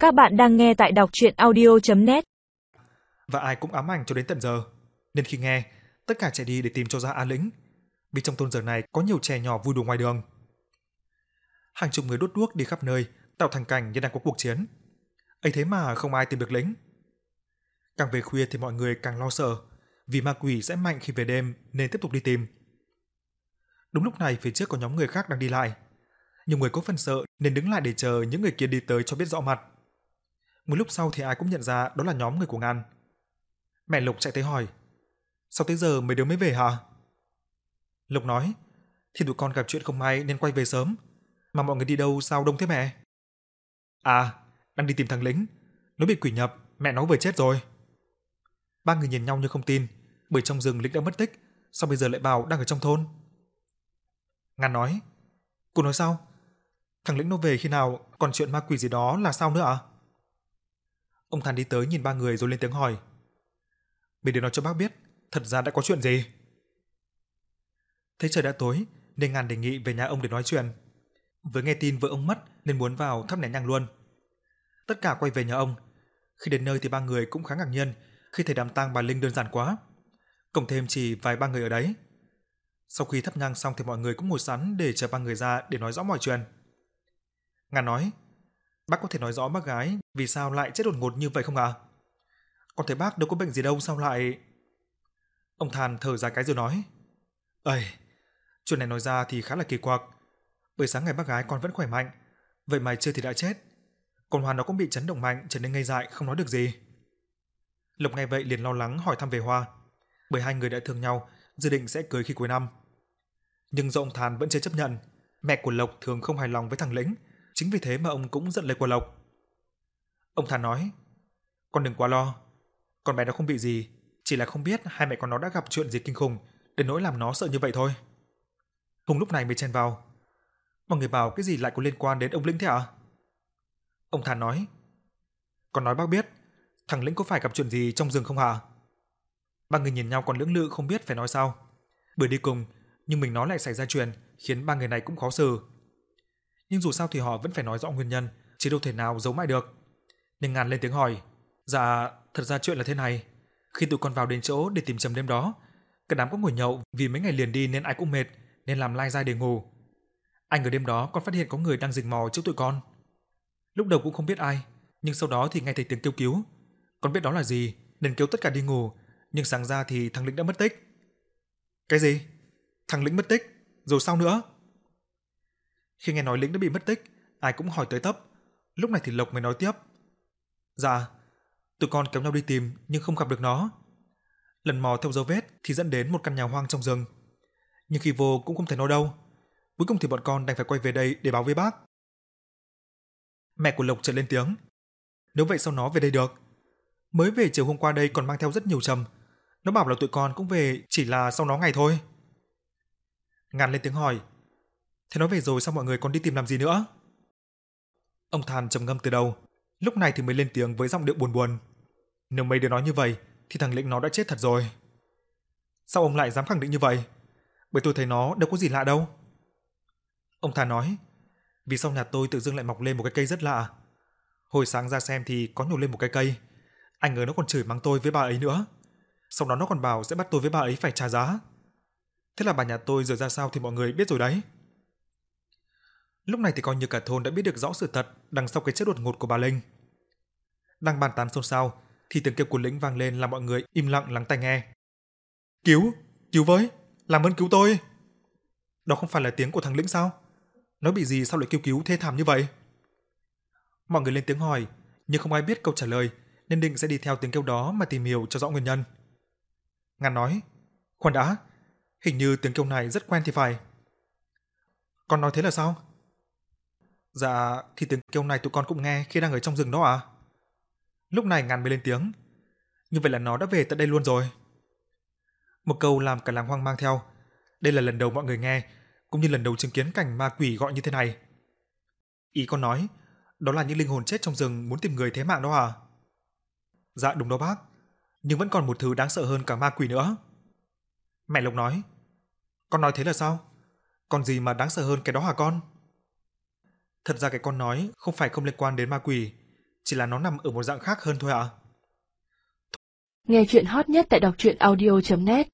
Các bạn đang nghe tại đọc truyện audio.net. Và ai cũng ám ảnh cho đến tận giờ, nên khi nghe, tất cả chạy đi để tìm cho ra An Lĩnh, vì trong thôn giờ này có nhiều trẻ nhỏ vui đùa ngoài đường. Hàng chục người đốt đuốc đi khắp nơi, tạo thành cảnh như đang có cuộc chiến. Ấy thế mà không ai tìm được Lĩnh. Càng về khuya thì mọi người càng lo sợ, vì ma quỷ sẽ mạnh khi về đêm nên tiếp tục đi tìm. Đúng lúc này phía trước có nhóm người khác đang đi lại. Nhiều người có phần sợ nên đứng lại để chờ những người kia đi tới cho biết rõ mặt. Một lúc sau thì ai cũng nhận ra đó là nhóm người của Ngàn. Mẹ Lục chạy tới hỏi: "Sao tới giờ mấy đứa mới về hả?" Lục nói: "Thì tụi con gặp chuyện không may nên quay về sớm. Mà mọi người đi đâu sao đông thế mẹ?" "À, đang đi tìm thằng Lĩnh. Nó bị quỷ nhập, mẹ nó vừa chết rồi." Ba người nhìn nhau như không tin, bởi trong rừng Lĩnh đã mất tích, sao bây giờ lại bảo đang ở trong thôn? Ngàn nói: "Cô nói sao? Thằng Lĩnh nó về khi nào, còn chuyện ma quỷ gì đó là sao nữa ạ?" Ông Thàn đi tới nhìn ba người rồi lên tiếng hỏi: "Mấy đứa nói cho bác biết, thật ra đã có chuyện gì?" Thấy trời đã tối, nên Ngàn đề nghị về nhà ông để nói chuyện. Vừa nghe tin vợ ông mất nên muốn vào thắp nén nhang luôn. Tất cả quay về nhà ông. Khi đến nơi thì ba người cũng khá ngạc nhiên khi thấy đám tang bà Linh đơn giản quá, cộng thêm chỉ vài ba người ở đấy. Sau khi thắp nhang xong thì mọi người cũng ngồi sẵn để chờ ba người ra để nói rõ mọi chuyện. Ngàn nói: "Bác có thể nói rõ bác gái vì sao lại chết đột ngột như vậy không ạ? Con thấy bác đâu có bệnh gì đâu sao lại..." Ông Thàn thở dài cái rồi nói: "Ây, chuyện này nói ra thì khá là kỳ quặc. Buổi sáng ngày bác gái con vẫn khỏe mạnh, vậy mà trưa thì đã chết. Còn Hoàn nó cũng bị chấn động mạnh trở nên ngây dại không nói được gì." Lộc nghe vậy liền lo lắng hỏi thăm về Hoa, bởi hai người đã thương nhau, dự định sẽ cưới khi cuối năm. Nhưng do ông Thàn vẫn chưa chấp nhận, mẹ của Lộc thường không hài lòng với thằng Lĩnh, chính vì thế mà ông cũng giận lời của Lộc. Ông Thàn nói: "Con đừng quá lo, con bé nó không bị gì, chỉ là không biết hai mẹ con nó đã gặp chuyện gì kinh khủng đến nỗi làm nó sợ như vậy thôi." Hùng lúc này mới chen vào: "Mọi người bảo cái gì lại có liên quan đến ông Lĩnh thế ạ?" Ông Thàn nói: "Con nói bác biết, thằng Lĩnh có phải gặp chuyện gì trong rừng không hả?" Ba người nhìn nhau còn lưỡng lự không biết phải nói sao. Bữa đi cùng, nhưng mình nói lại xảy ra chuyện, khiến ba người này cũng khó xử. Nhưng dù sao thì họ vẫn phải nói rõ nguyên nhân, chứ đâu thể nào giấu mãi được. Nên Ngàn lên tiếng hỏi: "Dạ, thật ra chuyện là thế này. Khi tụi con vào đến chỗ để tìm Trầm đêm đó, cả đám có ngồi nhậu vì mấy ngày liền đi nên ai cũng mệt, nên làm lai dai để ngủ. Anh ở đêm đó còn phát hiện có người đang rình mò trước tụi con. Lúc đầu cũng không biết ai, nhưng sau đó thì nghe thấy tiếng kêu cứu. Con biết đó là gì, nên kêu tất cả đi ngủ, nhưng sáng ra thì thằng Lĩnh đã mất tích." "Cái gì? Thằng Lĩnh mất tích? Rồi sao nữa?" Khi nghe nói Lĩnh đã bị mất tích, ai cũng hỏi tới tấp. Lúc này thì Lộc mới nói tiếp: "Dạ, tụi con kéo nhau đi tìm nhưng không gặp được nó. Lần mò theo dấu vết thì dẫn đến một căn nhà hoang trong rừng. Nhưng khi vô cũng không thấy nó đâu. Cuối cùng thì bọn con đành phải quay về đây để báo với bác." Mẹ của Lộc chợt lên tiếng: "Nếu vậy sao nó về đây được? Mới về chiều hôm qua đây còn mang theo rất nhiều trầm. Nó bảo là tụi con cũng về chỉ là sau nó ngày thôi." Ngàn lên tiếng hỏi: "Thế nó về rồi sao mọi người còn đi tìm làm gì nữa?" Ông Thàn trầm ngâm từ đầu, lúc này thì mới lên tiếng với giọng điệu buồn buồn: "Nếu mấy đứa nói như vậy thì thằng Lĩnh nó đã chết thật rồi." "Sao ông lại dám khẳng định như vậy? Bởi tôi thấy nó đâu có gì lạ đâu." Ông Thàn nói: "Vì sau nhà tôi tự dưng lại mọc lên một cái cây rất lạ. Hồi sáng ra xem thì có nhổ lên một cái cây. Anh ngờ nó còn chửi mắng tôi với bà ấy nữa. Sau đó nó còn bảo sẽ bắt tôi với bà ấy phải trả giá. Thế là bà nhà tôi giờ ra sao thì mọi người biết rồi đấy." Lúc này thì coi như cả thôn đã biết được rõ sự thật đằng sau cái chết đột ngột của bà Linh. Đang bàn tán xôn xao thì tiếng kêu của Lĩnh vang lên làm mọi người im lặng lắng tai nghe. "Cứu, cứu với, làm ơn cứu tôi." "Đó không phải là tiếng của thằng Lĩnh sao? Nó bị gì sao lại kêu cứu thê thảm như vậy?" Mọi người lên tiếng hỏi, nhưng không ai biết câu trả lời, nên định sẽ đi theo tiếng kêu đó mà tìm hiểu cho rõ nguyên nhân. Ngàn nói: "Khoan đã, hình như tiếng kêu này rất quen thì phải." "Con nói thế là sao?" "Dạ, thì tiếng kêu này tụi con cũng nghe khi đang ở trong rừng đó à?" Lúc này Ngàn mới lên tiếng: "Như vậy là nó đã về tận đây luôn rồi." Một câu làm cả làng hoang mang theo. Đây là lần đầu mọi người nghe, cũng như lần đầu chứng kiến cảnh ma quỷ gọi như thế này. "Ý con nói, đó là những linh hồn chết trong rừng muốn tìm người thế mạng đó à?" "Dạ đúng đó bác, nhưng vẫn còn một thứ đáng sợ hơn cả ma quỷ nữa." Mẹ Lộc nói: "Con nói thế là sao? Còn gì mà đáng sợ hơn cái đó hả con?" Thật ra cái con nói không phải không liên quan đến ma quỷ, chỉ là nó nằm ở một dạng khác hơn thôi ạ. Nghe chuyện hot nhất tại đọc truyện audio.net